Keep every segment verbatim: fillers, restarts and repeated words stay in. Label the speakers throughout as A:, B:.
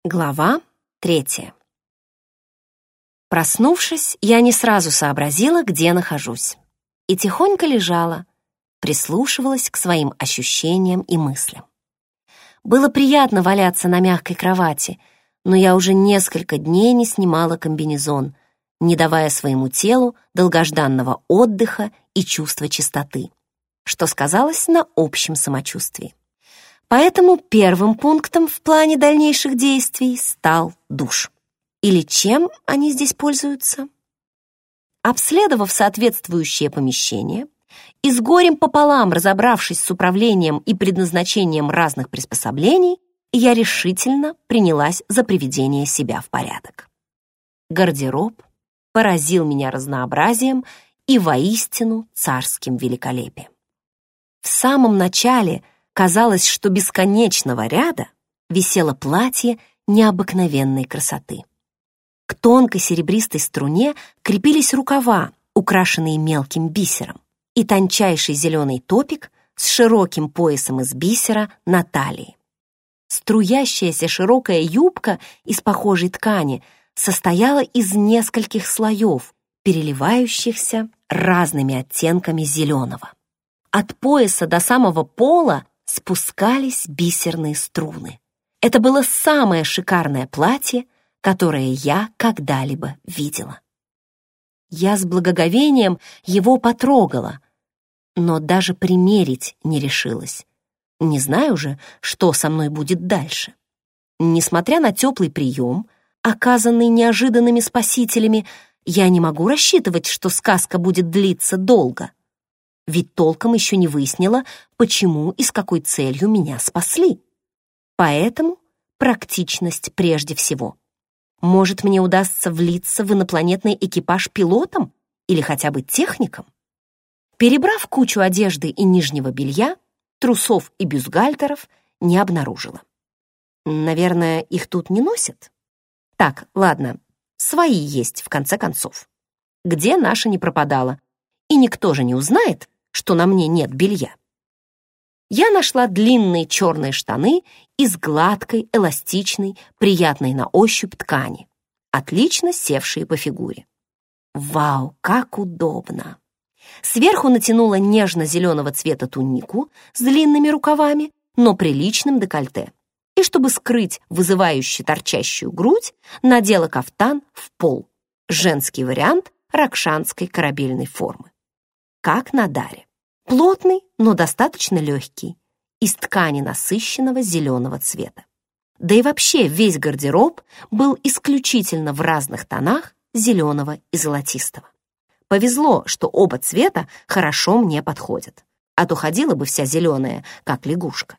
A: Глава третья. Проснувшись, я не сразу сообразила, где нахожусь, и тихонько лежала, прислушивалась к своим ощущениям и мыслям. Было приятно валяться на мягкой кровати, но я уже несколько дней не снимала комбинезон, не давая своему телу долгожданного отдыха и чувства чистоты, что сказалось на общем самочувствии. Поэтому первым пунктом в плане дальнейших действий стал душ. Или чем они здесь пользуются? Обследовав соответствующее помещение и с горем пополам разобравшись с управлением и предназначением разных приспособлений, я решительно принялась за приведение себя в порядок. Гардероб поразил меня разнообразием и воистину царским великолепием. В самом начале казалось, что бесконечного ряда висело платье необыкновенной красоты. К тонкой серебристой струне крепились рукава, украшенные мелким бисером, и тончайший зеленый топик с широким поясом из бисера на талии. Струящаяся широкая юбка из похожей ткани состояла из нескольких слоев, переливающихся разными оттенками зеленого. От пояса до самого пола спускались бисерные струны. Это было самое шикарное платье, которое я когда-либо видела. Я с благоговением его потрогала, но даже примерить не решилась. Не знаю же, что со мной будет дальше. Несмотря на теплый прием, оказанный неожиданными спасителями, я не могу рассчитывать, что сказка будет длиться долго. Ведь толком еще не выяснила, почему и с какой целью меня спасли. Поэтому практичность прежде всего. Может, мне удастся влиться в инопланетный экипаж пилотом или хотя бы техником? Перебрав кучу одежды и нижнего белья, трусов и бюстгальтеров не обнаружила. Наверное, их тут не носят? Так, ладно, свои есть в конце концов. Где наша не пропадала? И никто же не узнает, что на мне нет белья. Я нашла длинные черные штаны из гладкой, эластичной, приятной на ощупь ткани, отлично севшие по фигуре. Вау, как удобно! Сверху натянула нежно-зеленого цвета тунику с длинными рукавами, но приличным декольте. И чтобы скрыть вызывающе торчащую грудь, надела кафтан в пол, женский вариант ракшанской корабельной формы. Как на Даре. Плотный, но достаточно легкий, из ткани насыщенного зеленого цвета. Да и вообще весь гардероб был исключительно в разных тонах зеленого и золотистого. Повезло, что оба цвета хорошо мне подходят, а то ходила бы вся зеленая, как лягушка.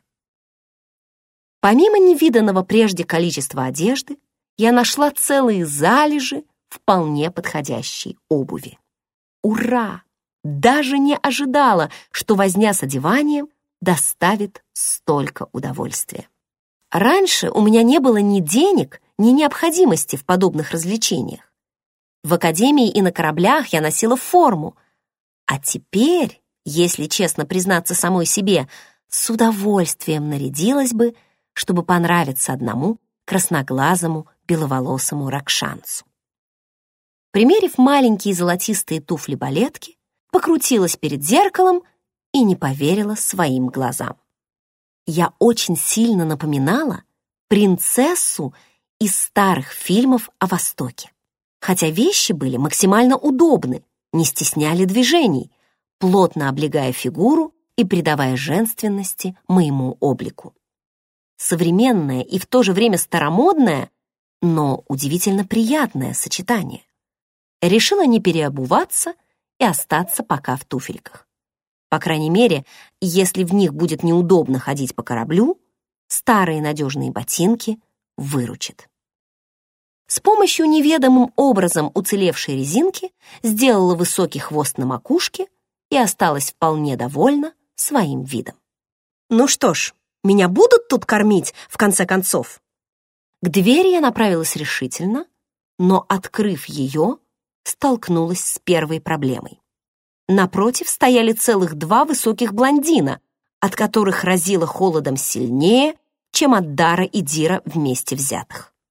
A: Помимо невиданного прежде количества одежды, я нашла целые залежи вполне подходящей обуви. Ура! Даже не ожидала, что возня с одеванием доставит столько удовольствия. Раньше у меня не было ни денег, ни необходимости в подобных развлечениях. В академии и на кораблях я носила форму. А теперь, если честно признаться самой себе, с удовольствием нарядилась бы, чтобы понравиться одному красноглазому беловолосому ракшанцу. Примерив маленькие золотистые туфли-балетки, покрутилась перед зеркалом и не поверила своим глазам. Я очень сильно напоминала принцессу из старых фильмов о Востоке. Хотя вещи были максимально удобны, не стесняли движений, плотно облегая фигуру и придавая женственности моему облику. Современное и в то же время старомодное, но удивительно приятное сочетание. Решила не переобуваться и остаться пока в туфельках. По крайней мере, если в них будет неудобно ходить по кораблю, старые надежные ботинки выручат. С помощью неведомым образом уцелевшей резинки сделала высокий хвост на макушке и осталась вполне довольна своим видом. Ну что ж, меня будут тут кормить, в конце концов? К двери я направилась решительно, но, открыв ее, столкнулась с первой проблемой. Напротив стояли целых два высоких блондина, от которых разило холодом сильнее, чем от Дара и Дира вместе взятых.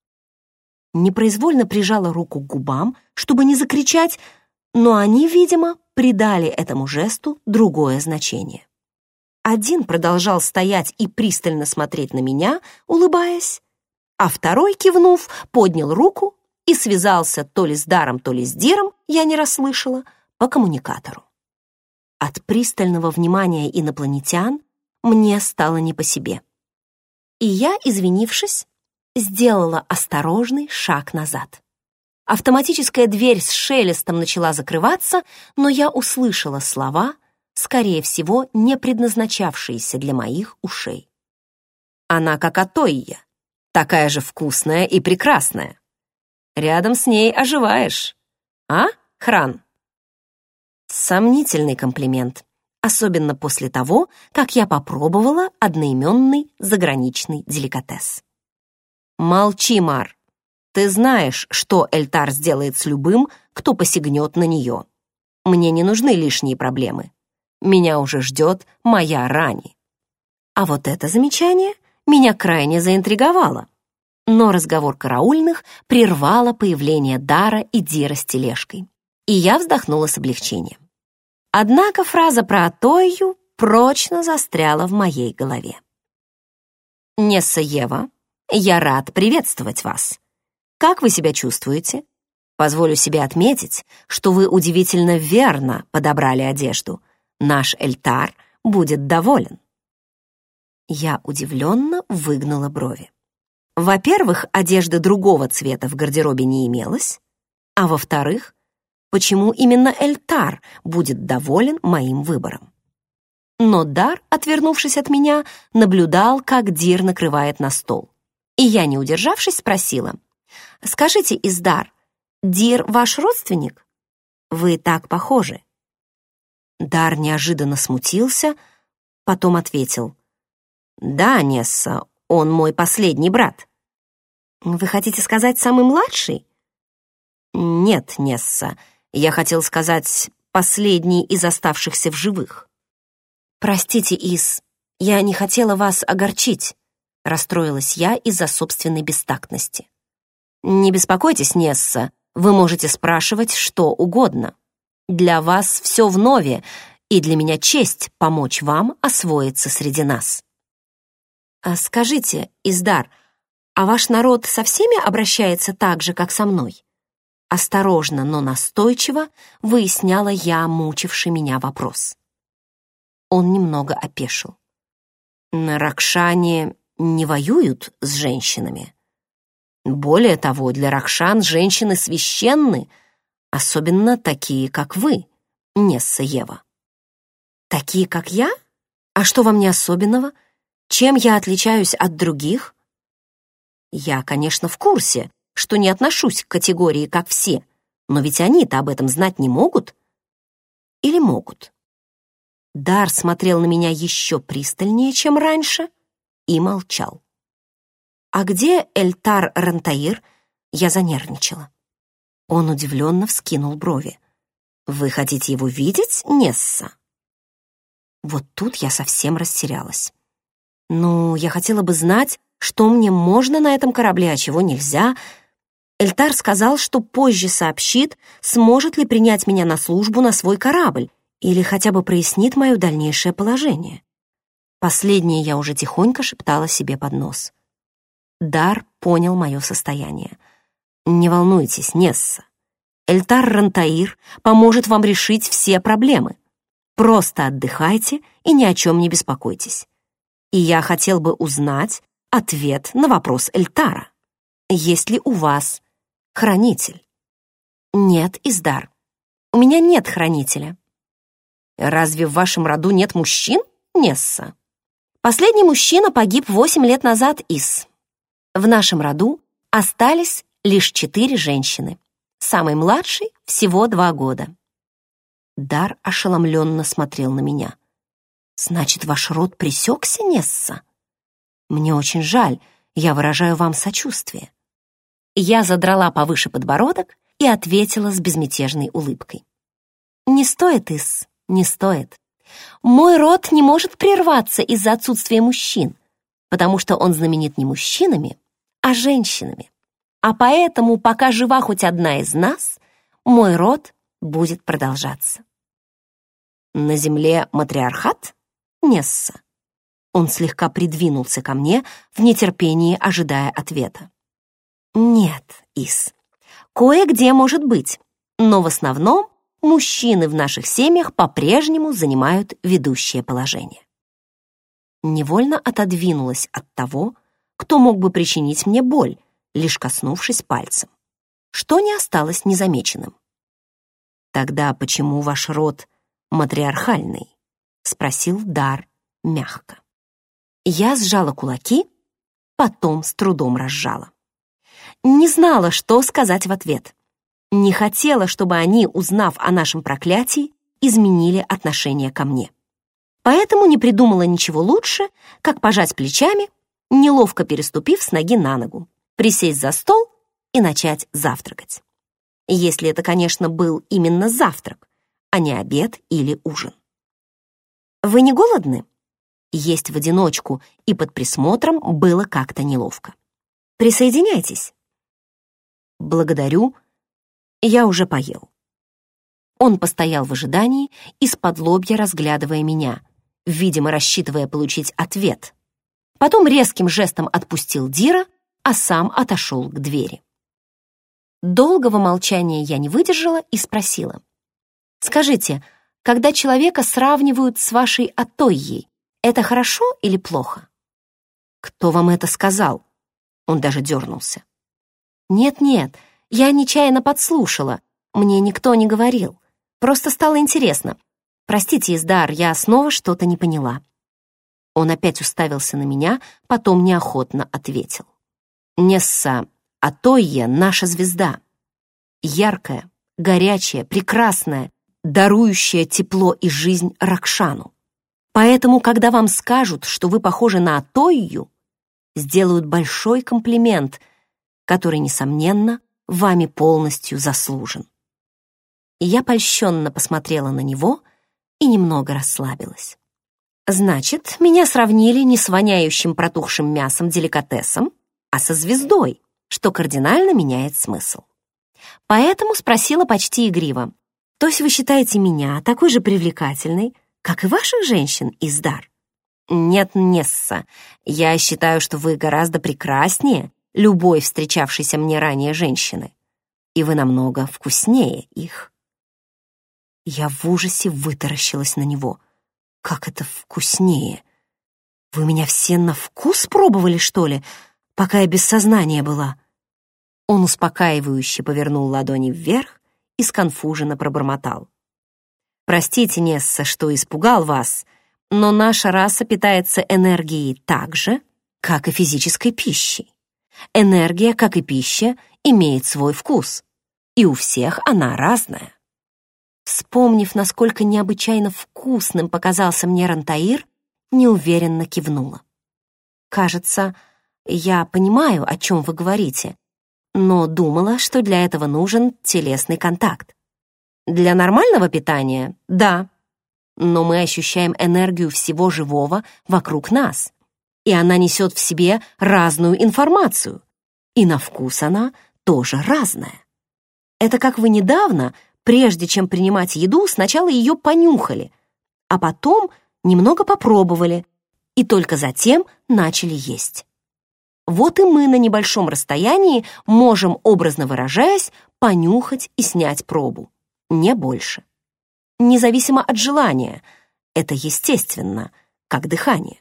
A: непроизвольно прижала руку к губам, чтобы не закричать, но они, видимо, придали этому жесту другое значение. Один продолжал стоять и пристально смотреть на меня, улыбаясь, а второй, кивнув, поднял руку и связался то ли с Даром, то ли с Диром, я не расслышала, по коммуникатору. От пристального внимания инопланетян мне стало не по себе. И я, извинившись, сделала осторожный шаг назад. Автоматическая дверь с шелестом начала закрываться, но я услышала слова, скорее всего, не предназначавшиеся для моих ушей. «Она как Атойя, такая же вкусная и прекрасная. Рядом с ней оживаешь. А, Хран?» Сомнительный комплимент, особенно после того, как я попробовала одноименный заграничный деликатес. «Молчи, Мар. Ты знаешь, что Эльтар сделает с любым, кто посягнет на нее. Мне не нужны лишние проблемы. Меня уже ждет моя Рани». А вот это замечание меня крайне заинтриговало. Но разговор караульных прервало появление Дара и Дира с тележкой, и я вздохнула с облегчением. Однако фраза про Атойю прочно застряла в моей голове. «Несса Ева, я рад приветствовать вас. Как вы себя чувствуете? Позволю себе отметить, что вы удивительно верно подобрали одежду. Наш Эльтар будет доволен». Я удивленно выгнула брови. Во-первых, одежды другого цвета в гардеробе не имелось, а во-вторых, почему именно Эльтар будет доволен моим выбором? Но Дар, отвернувшись от меня, наблюдал, как Дир накрывает на стол. И я, не удержавшись, спросила: «Скажите, Издар, Дир ваш родственник? Вы так похожи». Дар неожиданно смутился, потом ответил: «Да, Несса, он мой последний брат». «Вы хотите сказать, самый младший?» «Нет, Несса, я хотел сказать, последний из оставшихся в живых». «Простите, Ис, я не хотела вас огорчить», — расстроилась я из-за собственной бестактности. «Не беспокойтесь, Несса, вы можете спрашивать что угодно. Для вас все вновь, и для меня честь помочь вам освоиться среди нас». «А скажите, Издар, а ваш народ со всеми обращается так же, как со мной?» Осторожно, но настойчиво выясняла я мучивший меня вопрос. Он немного опешил. «На Ракшане не воюют с женщинами. Более того, для Ракшан женщины священны, особенно такие, как вы, Несса Ева». «Такие, как я? А что во мне особенного? Чем я отличаюсь от других?» «Я, конечно, в курсе, что не отношусь к категории «как все», но ведь они-то об этом знать не могут. Или могут?» Дар смотрел на меня еще пристальнее, чем раньше, и молчал. «А где Эльтар Рантаир?» Я занервничала. Он удивленно вскинул брови. «Вы хотите его видеть, Несса?» Вот тут я совсем растерялась. «Ну, я хотела бы знать, что мне можно на этом корабле, а чего нельзя. Эльтар сказал, что позже сообщит, сможет ли принять меня на службу на свой корабль или хотя бы прояснит мое дальнейшее положение». Последнее я уже тихонько шептала себе под нос. Дар понял мое состояние. «Не волнуйтесь, Несса. Эльтар Рантаир поможет вам решить все проблемы. Просто отдыхайте и ни о чем не беспокойтесь. И я хотел бы узнать ответ на вопрос Эльтара. Есть ли у вас хранитель?» «Нет, Издар, у меня нет хранителя». «Разве в вашем роду нет мужчин, Несса?» «Последний мужчина погиб восемь лет назад, Ис. В нашем роду остались лишь четыре женщины. Самой младшей всего два года». Дар ошеломленно смотрел на меня. «Значит, ваш род пресекся, Несса? Мне очень жаль, я выражаю вам сочувствие». Я задрала повыше подбородок и ответила с безмятежной улыбкой: «Не стоит, Ис, не стоит. Мой род не может прерваться из-за отсутствия мужчин, потому что он знаменит не мужчинами, а женщинами. А поэтому, пока жива хоть одна из нас, мой род будет продолжаться. На земле матриархат, Несса? Он слегка придвинулся ко мне в нетерпении, ожидая ответа. Нет, Ис, кое-где может быть, но в основном мужчины в наших семьях по-прежнему занимают ведущее положение. Невольно отодвинулась от того, кто мог бы причинить мне боль, лишь коснувшись пальцем, что не осталось незамеченным. «Тогда почему ваш род матриархальный?» — спросил Дар мягко. Я сжала кулаки, потом с трудом разжала. Не знала, что сказать в ответ. Не хотела, чтобы они, узнав о нашем проклятии, изменили отношение ко мне. Поэтому не придумала ничего лучше, как пожать плечами, неловко переступив с ноги на ногу, присесть за стол и начать завтракать. Если это, конечно, был именно завтрак, а не обед или ужин. «Вы не голодны?» Есть в одиночку и под присмотром было как-то неловко. «Присоединяйтесь». «Благодарю, я уже поел». Он постоял в ожидании, из-под лобья разглядывая меня, видимо, рассчитывая получить ответ. Потом резким жестом отпустил Дира, а сам отошел к двери. Долгого молчания я не выдержала и спросила. «Скажите, когда человека сравнивают с вашей Атойей, это хорошо или плохо?» «Кто вам это сказал?» Он даже дернулся. «Нет-нет, я нечаянно подслушала. Мне никто не говорил. Просто стало интересно. Простите, Издар, я снова что-то не поняла». Он опять уставился на меня, потом неохотно ответил. «Несса, Атойя — наша звезда. Яркая, горячая, прекрасная, дарующая тепло и жизнь Ракшану. Поэтому, когда вам скажут, что вы похожи на Атойю, сделают большой комплимент, который, несомненно, вами полностью заслужен». И я польщенно посмотрела на него и немного расслабилась. Значит, меня сравнили не с воняющим протухшим мясом деликатесом, а со звездой, что кардинально меняет смысл. Поэтому спросила почти игриво. «То есть вы считаете меня такой же привлекательной, как и ваших женщин, Издар?» «Нет, Несса, я считаю, что вы гораздо прекраснее любой встречавшейся мне ранее женщины, и вы намного вкуснее их». Я в ужасе вытаращилась на него. «Как это вкуснее? Вы меня все на вкус пробовали, что ли, пока я без сознания была?» Он успокаивающе повернул ладони вверх и сконфуженно пробормотал. «Простите, Несса, что испугал вас, но наша раса питается энергией так же, как и физической пищей. Энергия, как и пища, имеет свой вкус, и у всех она разная». Вспомнив, насколько необычайно вкусным показался мне Рантаир, неуверенно кивнула. «Кажется, я понимаю, о чем вы говорите, но думала, что для этого нужен телесный контакт. Для нормального питания — да, но мы ощущаем энергию всего живого вокруг нас, и она несет в себе разную информацию, и на вкус она тоже разная. Это как вы недавно, прежде чем принимать еду, сначала ее понюхали, а потом немного попробовали, и только затем начали есть. Вот и мы на небольшом расстоянии можем, образно выражаясь, понюхать и снять пробу, не больше. Независимо от желания, это естественно, как дыхание».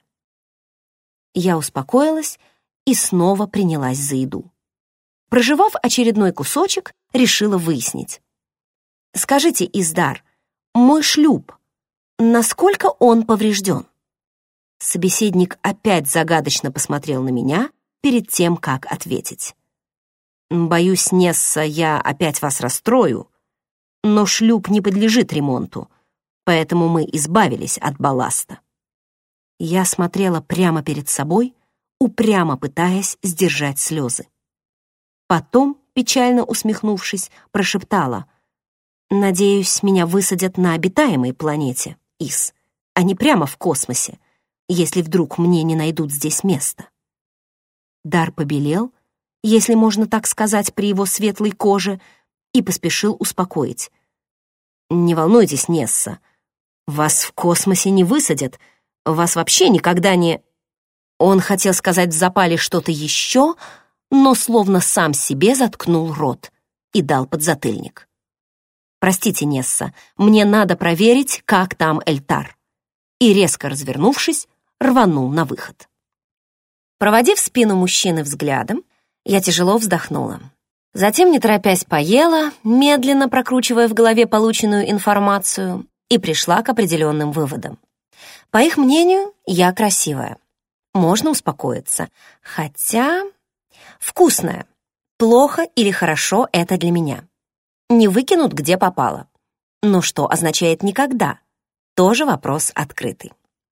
A: Я успокоилась и снова принялась за еду. Прожевав очередной кусочек, решила выяснить. «Скажите, Издар, мой шлюп, насколько он поврежден?» Собеседник опять загадочно посмотрел на меня перед тем, как ответить. «Боюсь, Несса, я опять вас расстрою, но шлюп не подлежит ремонту, поэтому мы избавились от балласта». Я смотрела прямо перед собой, упрямо пытаясь сдержать слезы. Потом, печально усмехнувшись, прошептала: «Надеюсь, меня высадят на обитаемой планете, Ис, а не прямо в космосе, если вдруг мне не найдут здесь места». Дар побелел если можно так сказать при его светлой коже, и поспешил успокоить. «Не волнуйтесь, Несса, вас в космосе не высадят, вас вообще никогда не...» Он хотел сказать в запале что-то еще, но словно сам себе заткнул рот и дал подзатыльник. «Простите, Несса, мне надо проверить, как там Эльтар». И, резко развернувшись, рванул на выход. Проводив спину мужчины взглядом, я тяжело вздохнула. Затем, не торопясь, поела, медленно прокручивая в голове полученную информацию, и пришла к определенным выводам. По их мнению, я красивая. Можно успокоиться. Хотя... Вкусная. Плохо или хорошо — это для меня. Не выкинут, где попало. Но что означает «никогда»? Тоже вопрос открытый.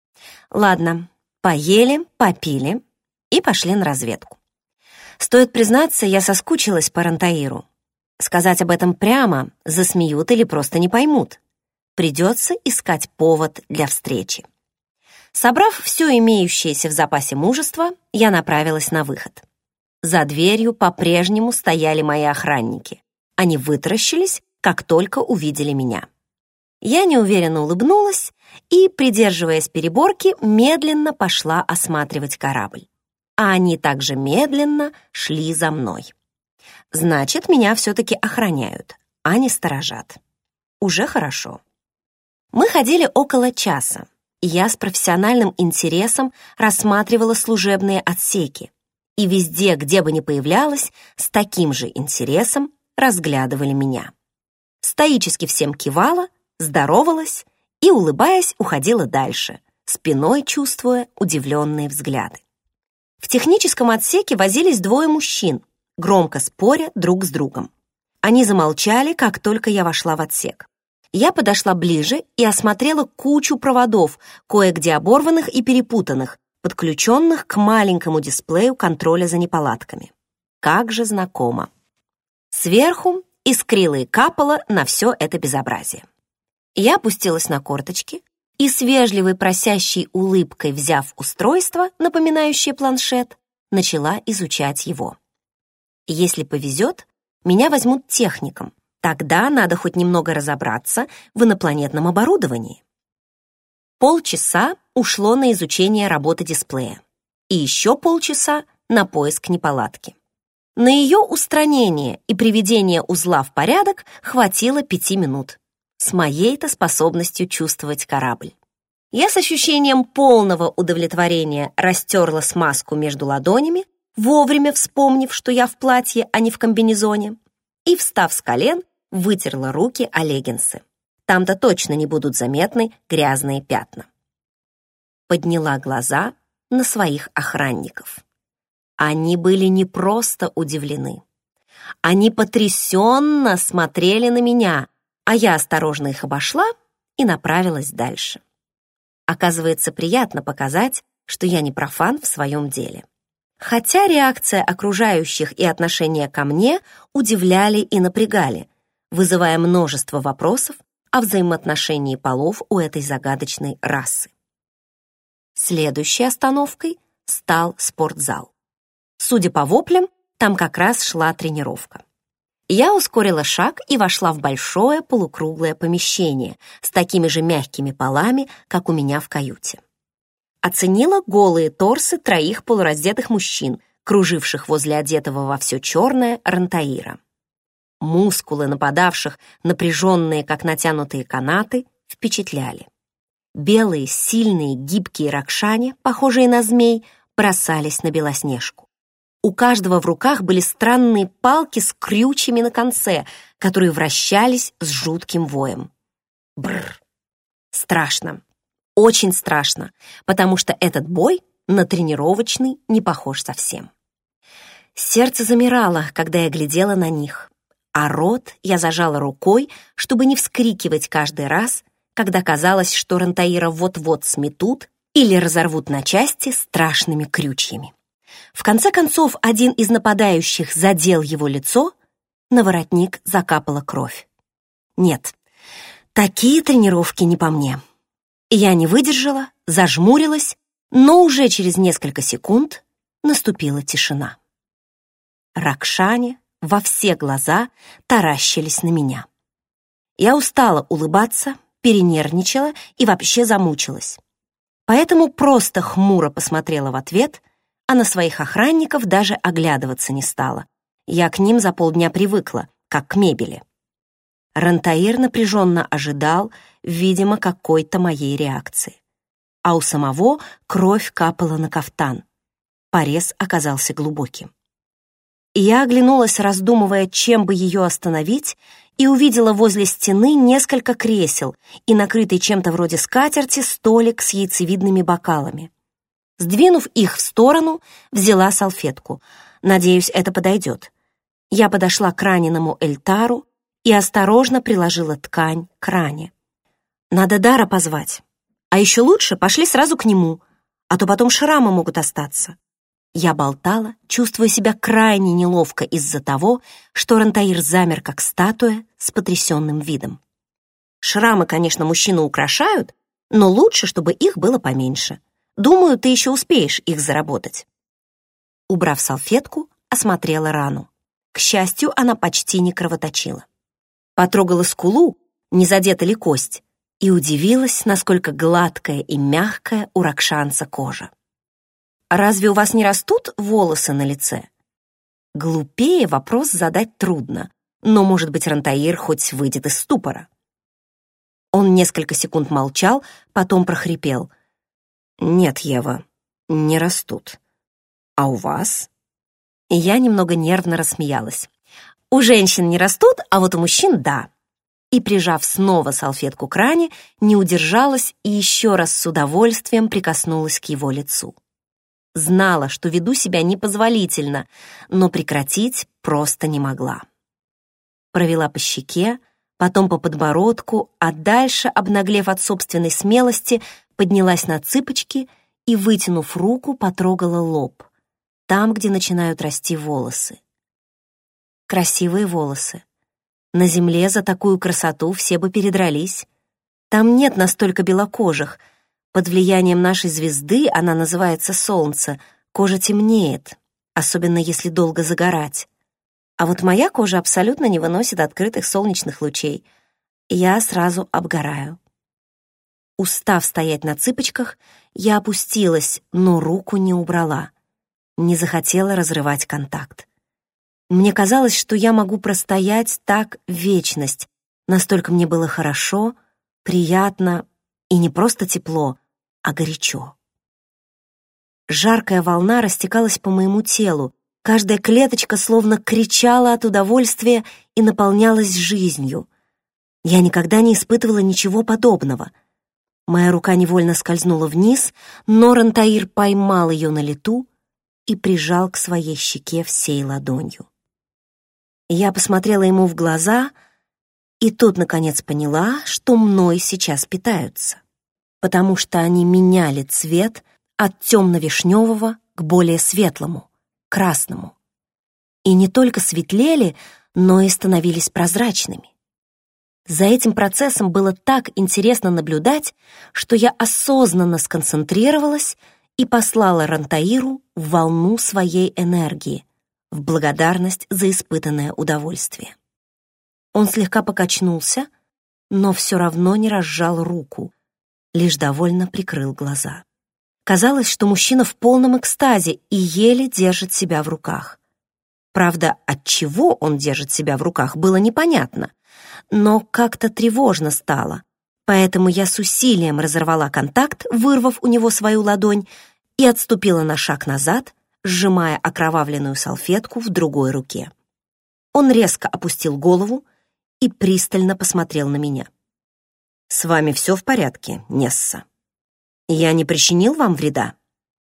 A: Ладно, поели, попили и пошли на разведку. Стоит признаться, я соскучилась по Рантаиру. Сказать об этом прямо засмеют или просто не поймут. Придется искать повод для встречи. Собрав все имеющееся в запасе мужество, я направилась на выход. За дверью по-прежнему стояли мои охранники. Они вытаращились, как только увидели меня. Я неуверенно улыбнулась и, придерживаясь переборки, медленно пошла осматривать корабль. А они также медленно шли за мной. Значит, меня все-таки охраняют, а не сторожат. Уже хорошо. Мы ходили около часа, и я с профессиональным интересом рассматривала служебные отсеки. И везде, где бы ни появлялась, с таким же интересом разглядывали меня. Стоически всем кивала, здоровалась и, улыбаясь, уходила дальше, спиной чувствуя удивленные взгляды. В техническом отсеке возились двое мужчин, громко споря друг с другом. Они замолчали, как только я вошла в отсек. Я подошла ближе и осмотрела кучу проводов, кое-где оборванных и перепутанных, подключенных к маленькому дисплею контроля за неполадками. Как же знакомо. Сверху искрило и капало на все это безобразие. Я опустилась на корточки и с вежливой просящей улыбкой, взяв устройство, напоминающее планшет, начала изучать его. Если повезет, меня возьмут техником. Тогда надо хоть немного разобраться в инопланетном оборудовании. Полчаса ушло на изучение работы дисплея. И еще полчаса на поиск неполадки. На ее устранение и приведение узла в порядок хватило пяти минут. С моей-то способностью чувствовать корабль. Я с ощущением полного удовлетворения растерла смазку между ладонями, вовремя вспомнив, что я в платье, а не в комбинезоне, и, встав с колен, вытерла руки о леггинсы. Там-то точно не будут заметны грязные пятна. Подняла глаза на своих охранников. Они были не просто удивлены. Они потрясенно смотрели на меня, а я осторожно их обошла и направилась дальше. Оказывается, приятно показать, что я не профан в своем деле. Хотя реакция окружающих и отношение ко мне удивляли и напрягали, вызывая множество вопросов о взаимоотношении полов у этой загадочной расы. Следующей остановкой стал спортзал. Судя по воплям, там как раз шла тренировка. Я ускорила шаг и вошла в большое полукруглое помещение с такими же мягкими полами, как у меня в каюте. Оценила голые торсы троих полураздетых мужчин, круживших возле одетого во все черное Рантаира. Мускулы нападавших, напряженные, как натянутые канаты, впечатляли. Белые, сильные, гибкие ракшане, похожие на змей, бросались на Белоснежку. У каждого в руках были странные палки с крючьями на конце, которые вращались с жутким воем. Бррр. Страшно. Очень страшно, потому что этот бой на тренировочный не похож совсем. Сердце замирало, когда я глядела на них, а рот я зажала рукой, чтобы не вскрикивать каждый раз, когда казалось, что Рантаира вот-вот сметут или разорвут на части страшными крючьями. В конце концов, один из нападающих задел его лицо, на воротник закапала кровь. Нет, такие тренировки не по мне. Я не выдержала, зажмурилась, но уже через несколько секунд наступила тишина. Ракшане во все глаза таращились на меня. Я устала улыбаться, перенервничала и вообще замучилась. Поэтому просто хмуро посмотрела в ответ, а на своих охранников даже оглядываться не стала. Я к ним за полдня привыкла, как к мебели. Рантаир напряженно ожидал, видимо, какой-то моей реакции. А у самого кровь капала на кафтан. Порез оказался глубоким. Я оглянулась, раздумывая, чем бы ее остановить, и увидела возле стены несколько кресел и накрытый чем-то вроде скатерти столик с яйцевидными бокалами. Сдвинув их в сторону, взяла салфетку. Надеюсь, это подойдет. Я подошла к раненому Эльтару и осторожно приложила ткань к ране. Надо Дара позвать. А еще лучше пошли сразу к нему, а то потом шрамы могут остаться. Я болтала, чувствуя себя крайне неловко из-за того, что Рантаир замер как статуя с потрясенным видом. Шрамы, конечно, мужчину украшают, но лучше, чтобы их было поменьше. Думаю, ты еще успеешь их заработать. Убрав салфетку, осмотрела рану. К счастью, она почти не кровоточила. Потрогала скулу, не задета ли кость, и удивилась, насколько гладкая и мягкая у ракшанца кожа. «Разве у вас не растут волосы на лице?» Глупее вопрос задать трудно, но, может быть, Рантаир хоть выйдет из ступора. Он несколько секунд молчал, потом прохрипел. «Нет, Ева, не растут. А у вас?» И я немного нервно рассмеялась. «У женщин не растут, а вот у мужчин — да». И, прижав снова салфетку к ране, не удержалась и еще раз с удовольствием прикоснулась к его лицу. Знала, что веду себя непозволительно, но прекратить просто не могла. Провела по щеке, потом по подбородку, а дальше, обнаглев от собственной смелости, поднялась на цыпочки и, вытянув руку, потрогала лоб, там, где начинают расти волосы. Красивые волосы. На земле за такую красоту все бы передрались. Там нет настолько белокожих. Под влиянием нашей звезды, она называется Солнце, кожа темнеет, особенно если долго загорать. А вот моя кожа абсолютно не выносит открытых солнечных лучей. Я сразу обгораю. Устав стоять на цыпочках, я опустилась, но руку не убрала. Не захотела разрывать контакт. Мне казалось, что я могу простоять так вечность. Настолько мне было хорошо, приятно и не просто тепло, а горячо. Жаркая волна растекалась по моему телу, каждая клеточка словно кричала от удовольствия и наполнялась жизнью. Я никогда не испытывала ничего подобного. Моя рука невольно скользнула вниз, но Рантаир поймал ее на лету и прижал к своей щеке всей ладонью. Я посмотрела ему в глаза, и тут, наконец, поняла, что мной сейчас питаются, потому что они меняли цвет от темно-вишневого к более светлому, красному. И не только светлели, но и становились прозрачными. За этим процессом было так интересно наблюдать, что я осознанно сконцентрировалась и послала Рантаиру волну своей энергии в благодарность за испытанное удовольствие. Он слегка покачнулся, но все равно не разжал руку, лишь довольно прикрыл глаза. Казалось, что мужчина в полном экстазе и еле держит себя в руках. Правда, от чего он держит себя в руках, было непонятно, но как-то тревожно стало, поэтому я с усилием разорвала контакт, вырвав у него свою ладонь, и отступила на шаг назад, сжимая окровавленную салфетку в другой руке. Он резко опустил голову и пристально посмотрел на меня. «С вами все в порядке, Несса? Я не причинил вам вреда?»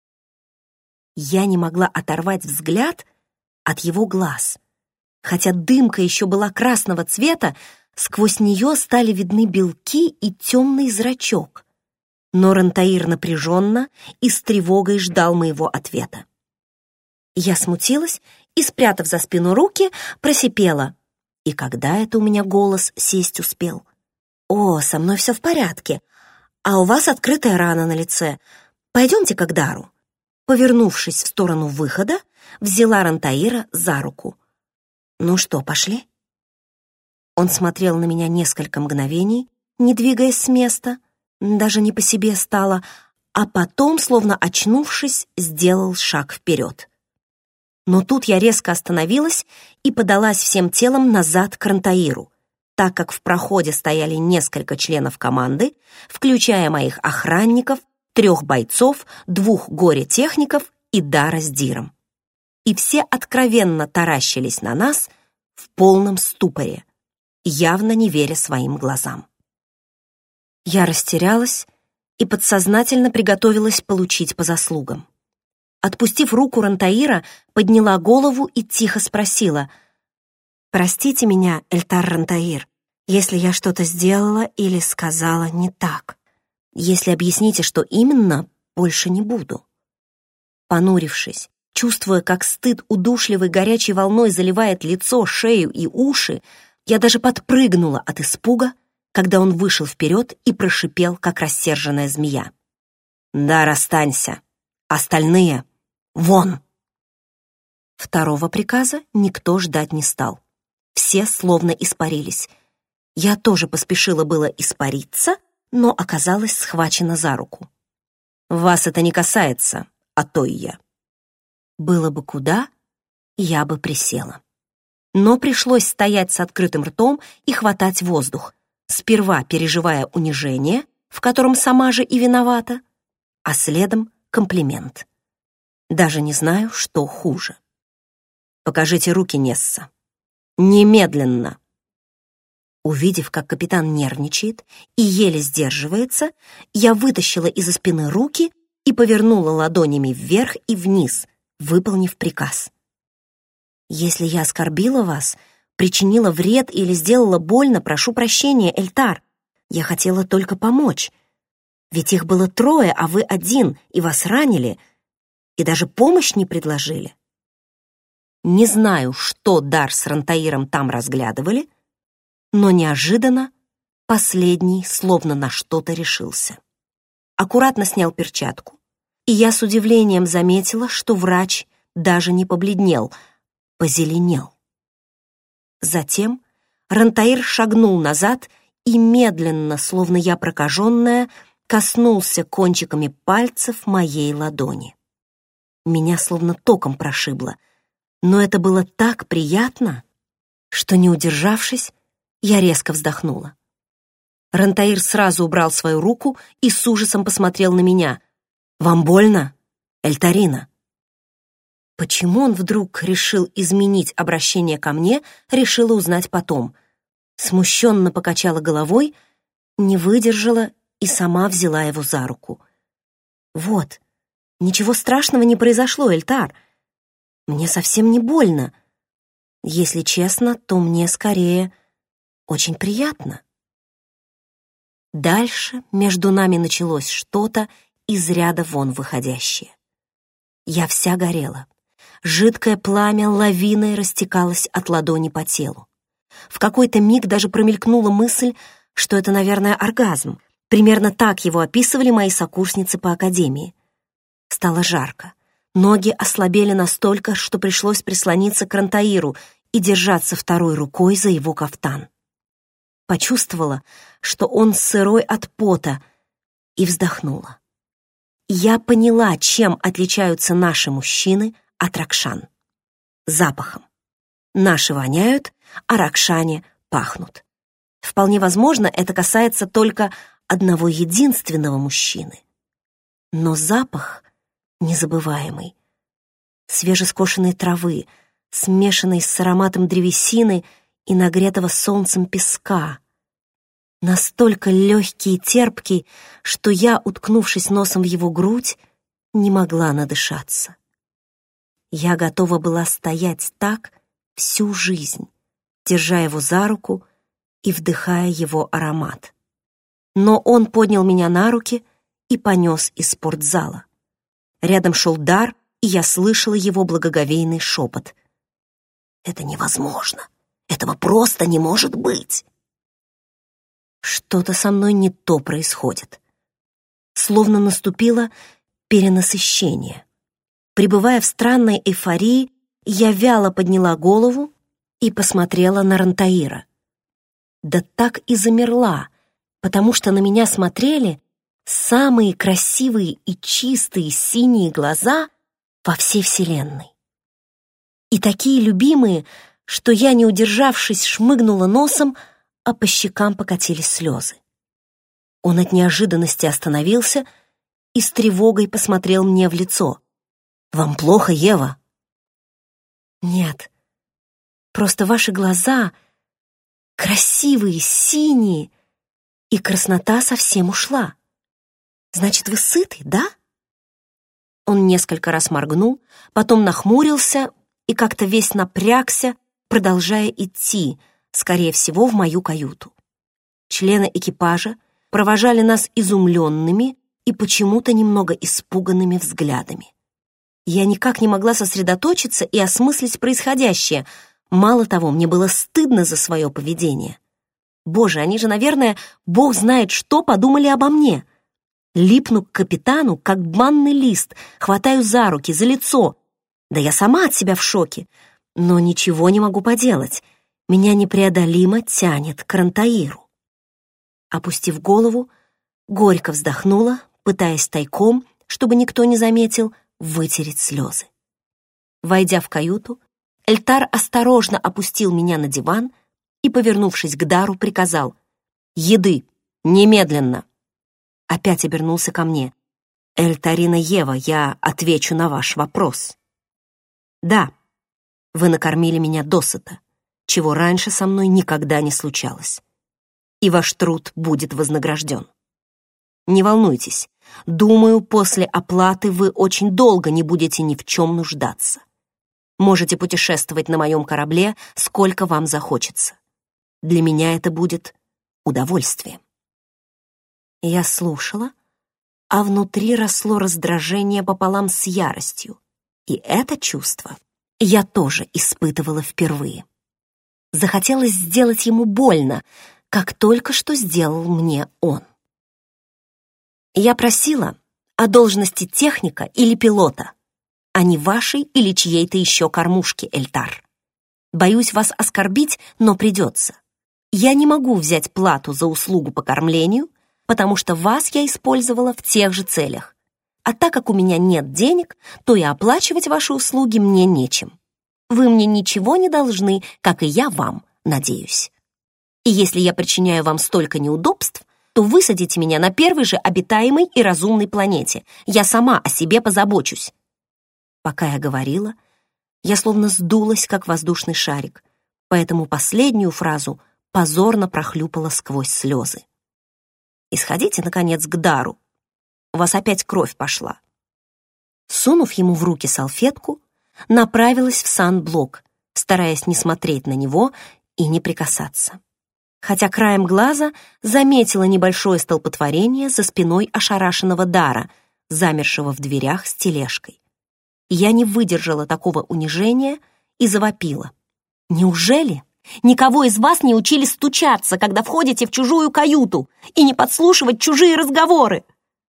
A: Я не могла оторвать взгляд от его глаз. Хотя дымка еще была красного цвета, сквозь нее стали видны белки и темный зрачок. Но Рантаир напряженно и с тревогой ждал моего ответа. Я смутилась и, спрятав за спину руки, просипела. И когда это у меня голос сесть успел? «О, со мной все в порядке, а у вас открытая рана на лице. Пойдемте к Дару». Повернувшись в сторону выхода, взяла Рантаира за руку. «Ну что, пошли?» Он смотрел на меня несколько мгновений, не двигаясь с места, даже не по себе стало, а потом, словно очнувшись, сделал шаг вперед. Но тут я резко остановилась и подалась всем телом назад к Рантаиру, так как в проходе стояли несколько членов команды, включая моих охранников, трех бойцов, двух горе-техников и Дара с Диром. И все откровенно таращились на нас в полном ступоре, явно не веря своим глазам. Я растерялась и подсознательно приготовилась получить по заслугам. Отпустив руку Рантаира, подняла голову и тихо спросила: «Простите меня, Эльтар Рантаир, если я что-то сделала или сказала не так. Если объясните, что именно, больше не буду». Понурившись, чувствуя, как стыд удушливой горячей волной заливает лицо, шею и уши, я даже подпрыгнула от испуга, когда он вышел вперед и прошипел, как рассерженная змея: «Да, расстанься. Остальные — вон!» Второго приказа никто ждать не стал. Все словно испарились. Я тоже поспешила было испариться, но оказалась схвачена за руку. «Вас это не касается, а то и я». Было бы куда, я бы присела. Но пришлось стоять с открытым ртом и хватать воздух, сперва переживая унижение, в котором сама же и виновата, а следом комплимент. Даже не знаю, что хуже. «Покажите руки, Несса. Немедленно!» Увидев, как капитан нервничает и еле сдерживается, я вытащила из-за спины руки и повернула ладонями вверх и вниз, выполнив приказ. «Если я оскорбила вас, причинила вред или сделала больно, прошу прощения, Эльтар. Я хотела только помочь. Ведь их было трое, а вы один, и вас ранили, и даже помощь не предложили». Не знаю, что Дар с Рантаиром там разглядывали, но неожиданно последний словно на что-то решился. Аккуратно снял перчатку, и я с удивлением заметила, что врач даже не побледнел, позеленел. Затем Рантаир шагнул назад и медленно, словно я прокаженная, коснулся кончиками пальцев моей ладони. Меня словно током прошибло, но это было так приятно, что, не удержавшись, я резко вздохнула. Рантаир сразу убрал свою руку и с ужасом посмотрел на меня. «Вам больно, Эльтарина?» Почему он вдруг решил изменить обращение ко мне, решила узнать потом. Смущенно покачала головой, не выдержала и сама взяла его за руку. «Вот, ничего страшного не произошло, Эльтар. Мне совсем не больно. Если честно, то мне скорее очень приятно». Дальше между нами началось что-то из ряда вон выходящее. Я вся горела. Жидкое пламя лавиной растекалось от ладони по телу. В какой-то миг даже промелькнула мысль, что это, наверное, оргазм. Примерно так его описывали мои сокурсницы по академии. Стало жарко. Ноги ослабели настолько, что пришлось прислониться к Рантаиру и держаться второй рукой за его кафтан. Почувствовала, что он сырой от пота, и вздохнула. Я поняла, чем отличаются наши мужчины от Ракшан. Запахом. Наши воняют, а Ракшане пахнут. Вполне возможно, это касается только одного единственного мужчины. Но запах незабываемый. Свежескошенной травы, смешанной с ароматом древесины и нагретого солнцем песка. Настолько легкий и терпкий, что я, уткнувшись носом в его грудь, не могла надышаться. Я готова была стоять так всю жизнь, держа его за руку и вдыхая его аромат. Но он поднял меня на руки и понес из спортзала. Рядом шел Дар, и я слышала его благоговейный шепот. «Это невозможно! Этого просто не может быть!» Что-то со мной не то происходит. Словно наступило перенасыщение. Пребывая в странной эйфории, я вяло подняла голову и посмотрела на Рантаира. Да так и замерла, потому что на меня смотрели самые красивые и чистые синие глаза во всей вселенной. И такие любимые, что я, не удержавшись, шмыгнула носом, а по щекам покатились слезы. Он от неожиданности остановился и с тревогой посмотрел мне в лицо. «Вам плохо, Ева?» «Нет, просто ваши глаза красивые, синие, и краснота совсем ушла. Значит, вы сыты, да?» Он несколько раз моргнул, потом нахмурился и как-то весь напрягся, продолжая идти, скорее всего, в мою каюту. Члены экипажа провожали нас изумленными и почему-то немного испуганными взглядами. Я никак не могла сосредоточиться и осмыслить происходящее. Мало того, мне было стыдно за свое поведение. Боже, они же, наверное, бог знает, что подумали обо мне. Липну к капитану, как банный лист, хватаю за руки, за лицо. Да я сама от себя в шоке, но ничего не могу поделать. Меня непреодолимо тянет к Рантаиру. Опустив голову, горько вздохнула, пытаясь тайком, чтобы никто не заметил, вытереть слезы. Войдя в каюту, Эльтар осторожно опустил меня на диван и, повернувшись к Дару, приказал: «Еды! Немедленно!» Опять обернулся ко мне. «Эльтарина Ева, я отвечу на ваш вопрос. Да, вы накормили меня досыта, чего раньше со мной никогда не случалось. И ваш труд будет вознагражден. Не волнуйтесь, думаю, после оплаты вы очень долго не будете ни в чем нуждаться. Можете путешествовать на моем корабле, сколько вам захочется. Для меня это будет удовольствием». Я слушала, а внутри росло раздражение пополам с яростью. И это чувство я тоже испытывала впервые. Захотелось сделать ему больно, как только что сделал мне он. Я просила о должности техника или пилота, а не вашей или чьей-то еще кормушки, Эльтар. Боюсь вас оскорбить, но придется. Я не могу взять плату за услугу по кормлению, потому что вас я использовала в тех же целях. А так как у меня нет денег, то и оплачивать ваши услуги мне нечем. Вы мне ничего не должны, как и я вам, надеюсь. И если я причиняю вам столько неудобств, то высадите меня на первой же обитаемой и разумной планете. Я сама о себе позабочусь». Пока я говорила, я словно сдулась, как воздушный шарик, поэтому последнюю фразу позорно прохлюпала сквозь слезы. «И сходите, наконец, к Дару. У вас опять кровь пошла». Сунув ему в руки салфетку, направилась в санблок, стараясь не смотреть на него и не прикасаться. Хотя краем глаза заметила небольшое столпотворение за спиной ошарашенного Дара, замершего в дверях с тележкой. Я не выдержала такого унижения и завопила: «Неужели никого из вас не учили стучаться, когда входите в чужую каюту, и не подслушивать чужие разговоры?»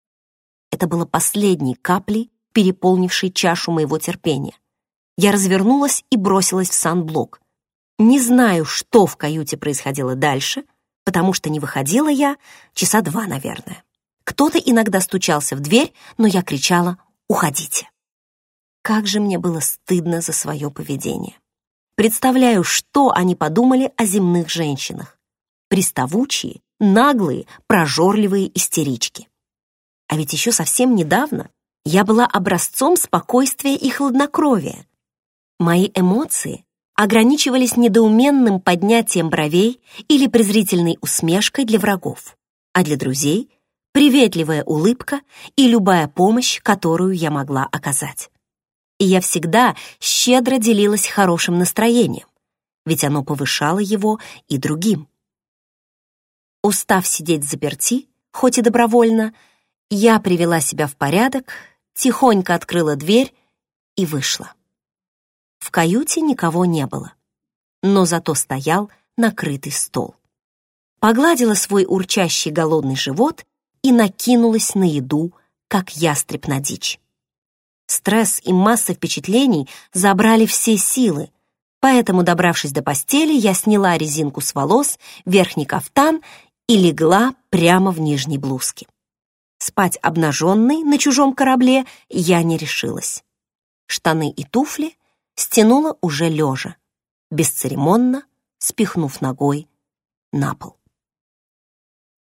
A: Это было последней каплей, переполнившей чашу моего терпения. Я развернулась и бросилась в санблок. Не знаю, что в каюте происходило дальше, потому что не выходила я часа два, наверное. Кто-то иногда стучался в дверь, но я кричала: «Уходите!» Как же мне было стыдно за свое поведение. Представляю, что они подумали о земных женщинах. Приставучие, наглые, прожорливые истерички. А ведь еще совсем недавно я была образцом спокойствия и хладнокровия. Мои эмоции ограничивались недоуменным поднятием бровей или презрительной усмешкой для врагов, а для друзей — приветливая улыбка и любая помощь, которую я могла оказать. И я всегда щедро делилась хорошим настроением, ведь оно повышало его и другим. Устав сидеть взаперти, хоть и добровольно, я привела себя в порядок, тихонько открыла дверь и вышла. В каюте никого не было, но зато стоял накрытый стол. Погладила свой урчащий голодный живот и накинулась на еду, как ястреб на дичь. Стресс и масса впечатлений забрали все силы, поэтому, добравшись до постели, я сняла резинку с волос, верхний кафтан и легла прямо в нижней блузке. Спать обнаженной на чужом корабле я не решилась. Штаны и туфли стянула уже лежа, бесцеремонно спихнув ногой на пол.